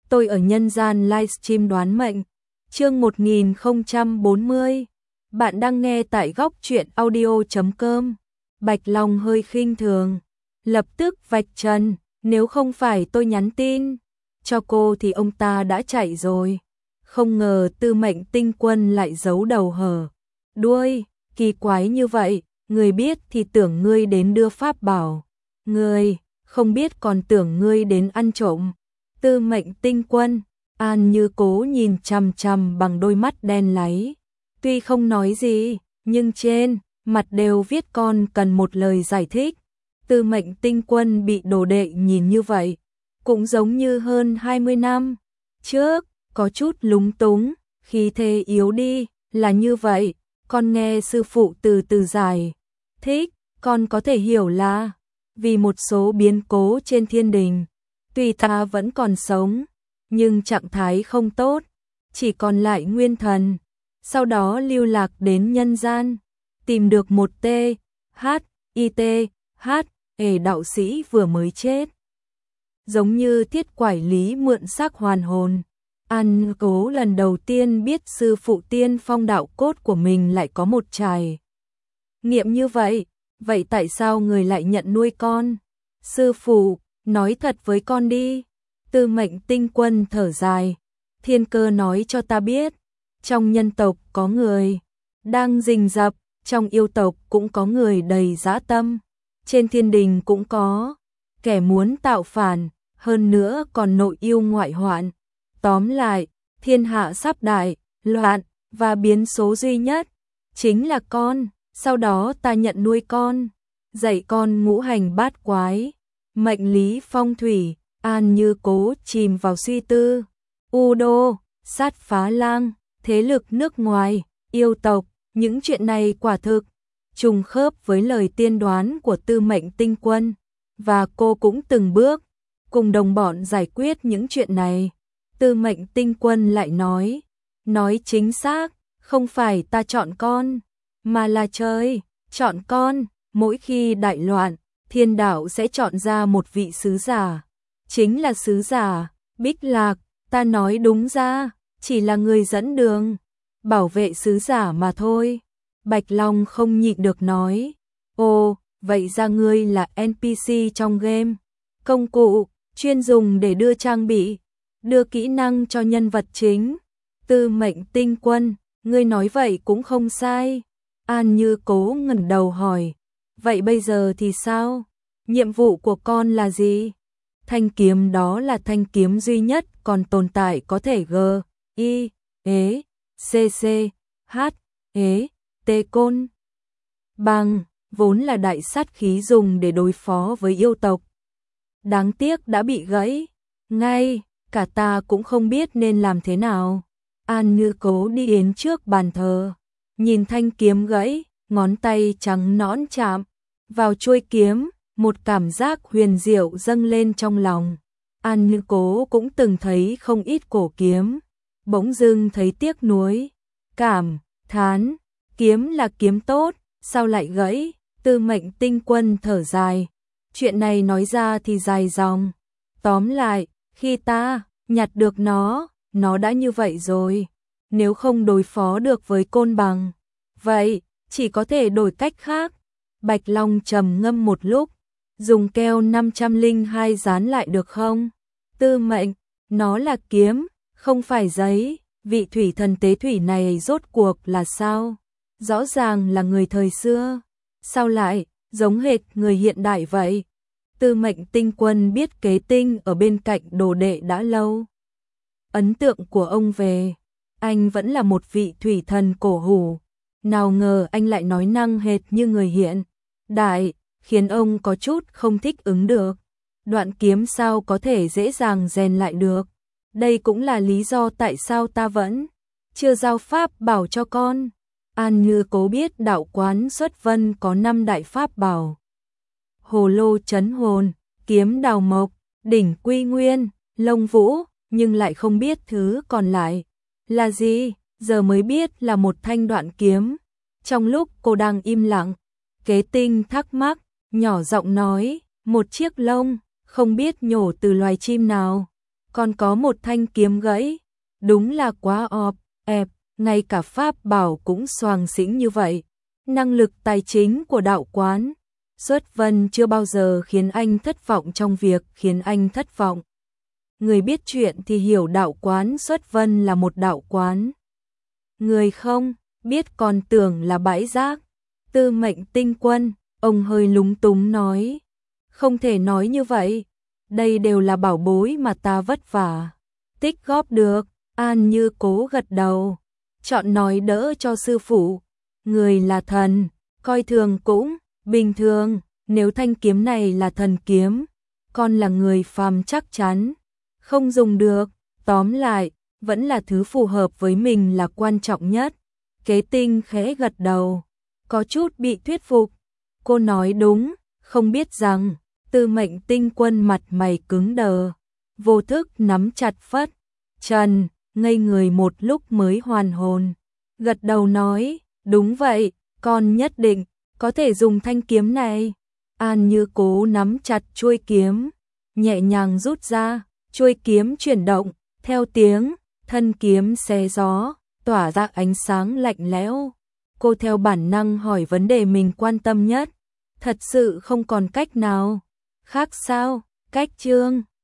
tôi ở nhân gian livestream đoán mệnh. Chương 1040. Bạn đang nghe tại góc truyện audio.com. Bạch Long hơi khinh thường, lập tức vạch trần, nếu không phải tôi nhắn tin cho cô thì ông ta đã chạy rồi. Không ngờ Tư Mệnh Tinh Quân lại giấu đầu hở đuôi, kỳ quái như vậy, người biết thì tưởng ngươi đến đưa pháp bảo, người không biết còn tưởng ngươi đến ăn trộm. Tư Mệnh Tinh Quân, An Như Cố nhìn chằm chằm bằng đôi mắt đen láy. Tuy không nói gì, nhưng trên mặt đều viết con cần một lời giải thích. Tư Mệnh Tinh Quân bị đồ đệ nhìn như vậy, cũng giống như hơn 20 năm trước, có chút lúng túng, khí thế yếu đi, là như vậy, con nghe sư phụ từ từ giải thích, con có thể hiểu là vì một số biến cố trên thiên đình, tuy ta vẫn còn sống, nhưng trạng thái không tốt, chỉ còn lại nguyên thần, sau đó lưu lạc đến nhân gian, tìm được một đạo sĩ vừa mới chết. Giống như Thiết Quải Lý mượn xác hoàn hồn, An Cố lần đầu tiên biết sư phụ tiên phong đạo cốt của mình lại có một trải nghiệm như vậy. Vậy tại sao người lại nhận nuôi con? Sư phụ, nói thật với con đi. Tư Mệnh Tinh Quân thở dài. Thiên cơ nói cho ta biết, trong nhân tộc có người đang rình rập, trong yêu tộc cũng có người đầy dã tâm, trên thiên đình cũng có kẻ muốn tạo phản, hơn nữa còn nội yêu ngoại hoạn. Tóm lại, thiên hạ sắp đại loạn, và biến số duy nhất chính là con. Sau đó ta nhận nuôi con, dạy con ngũ hành bát quái, mệnh lý phong thủy. An Như Cố chìm vào suy tư. U Đô, Sát Phá Lang, thế lực nước ngoài, yêu tộc, những chuyện này quả thực trùng khớp với lời tiên đoán của Tư Mệnh Tinh Quân, và cô cũng từng bước cùng đồng bọn giải quyết những chuyện này. Tư Mệnh Tinh Quân lại nói chính xác, không phải ta chọn con, mà là trời chọn con. Mỗi khi đại loạn, thiên đạo sẽ chọn ra một vị sứ giả, chính là sứ giả Bích Lạc. Ta nói đúng ra, chỉ là người dẫn đường, bảo vệ sứ giả mà thôi. Bạch Long không nhịn được nói, ồ, vậy ra ngươi là NPC trong game, công cụ chuyên dùng để đưa trang bị, đưa kỹ năng cho nhân vật chính. Tư Mệnh Tinh Quân, ngươi nói vậy cũng không sai. An Như Cố ngẩng đầu hỏi, vậy bây giờ thì sao? Nhiệm vụ của con là gì? Thanh kiếm đó là thanh kiếm duy nhất còn tồn tại có thể T Côn Bằng, vốn là đại sát khí dùng để đối phó với yêu tộc. Đáng tiếc đã bị gãy, ngay cả ta cũng không biết nên làm thế nào. An Như Cố đi đến trước bàn thờ, nhìn thanh kiếm gãy, ngón tay trắng nõn chạm vào chuôi kiếm, một cảm giác huyền diệu dâng lên trong lòng. An Như Cố cũng từng thấy không ít cổ kiếm, bỗng dưng thấy tiếc nuối, cảm thán, kiếm là kiếm tốt, sao lại gãy? Tư Mệnh Tinh Quân thở dài, chuyện này nói ra thì dài dòng. Tóm lại, khi ta nhặt được nó đã như vậy rồi. Nếu không đối phó được với Côn Bằng, vậy chỉ có thể đổi cách khác. Bạch Long trầm ngâm một lúc, dùng keo 502 dán lại được không? Tư Mệnh, nó là kiếm, không phải giấy. Vị thủy thần tế thủy này rốt cuộc là sao? Rõ ràng là người thời xưa, sao lại giống hệt người hiện đại vậy? Tư Mệnh Tinh Quân biết Kế Tinh ở bên cạnh đồ đệ đã lâu. Ấn tượng của ông về anh vẫn là một vị thủy thần cổ hủ, nào ngờ anh lại nói năng hệt như người hiện đại, khiến ông có chút không thích ứng được. Đoạn kiếm sao có thể dễ dàng rèn lại được? Đây cũng là lý do tại sao ta vẫn chưa giao pháp bảo cho con. An Như Cố biết đạo quán Xuất Vân có 5 đại pháp bảo: Hồ Lô Chấn Hồn, Kiếm Đào Mộc, Đỉnh Quy Nguyên, Lông Vũ, nhưng lại không biết thứ còn lại là gì. Giờ mới biết là một thanh đoạn kiếm. Trong lúc cô đang im lặng, Kế Tinh thắc mắc, nhỏ giọng nói, một chiếc lông, không biết nhổ từ loài chim nào. còn có một thanh kiếm gãy, đúng là quá ẹp, ngay cả pháp bảo cũng xoàng xĩnh như vậy. Năng lực tài chính của đạo quán Xuất Vân chưa bao giờ khiến anh thất vọng trong việc khiến anh thất vọng. Người biết chuyện thì hiểu đạo quán Xuất Vân là một đạo quán. Người không biết còn tưởng là bãi rác. Tư Mệnh Tinh Quân, ông hơi lúng túng nói. Không thể nói như vậy. Đây đều là bảo bối mà ta vất vả tích góp được. An Như Cố gật đầu. Chọn nói đỡ cho sư phụ. Người là thần, coi thường cũng bình thường. Nếu thanh kiếm này là thần kiếm, con là người phàm chắc chắn không dùng được. Tóm lại, vẫn là thứ phù hợp với mình là quan trọng nhất. Kế Tinh khẽ gật đầu, có chút bị thuyết phục. Cô nói đúng, không biết rằng Tư Mệnh Tinh Quân mặt mày cứng đờ, vô thức nắm chặt phất trần, ngây người một lúc mới hoàn hồn. Gật đầu nói, đúng vậy, con nhất định có thể dùng thanh kiếm này. An Như Cố nắm chặt chuôi kiếm, nhẹ nhàng rút ra, chuôi kiếm chuyển động, theo tiếng thân kiếm xé gió, tỏa ra ánh sáng lạnh lẽo. Cô theo bản năng hỏi vấn đề mình quan tâm nhất. Thật sự không còn cách nào khác sao? Cách Chương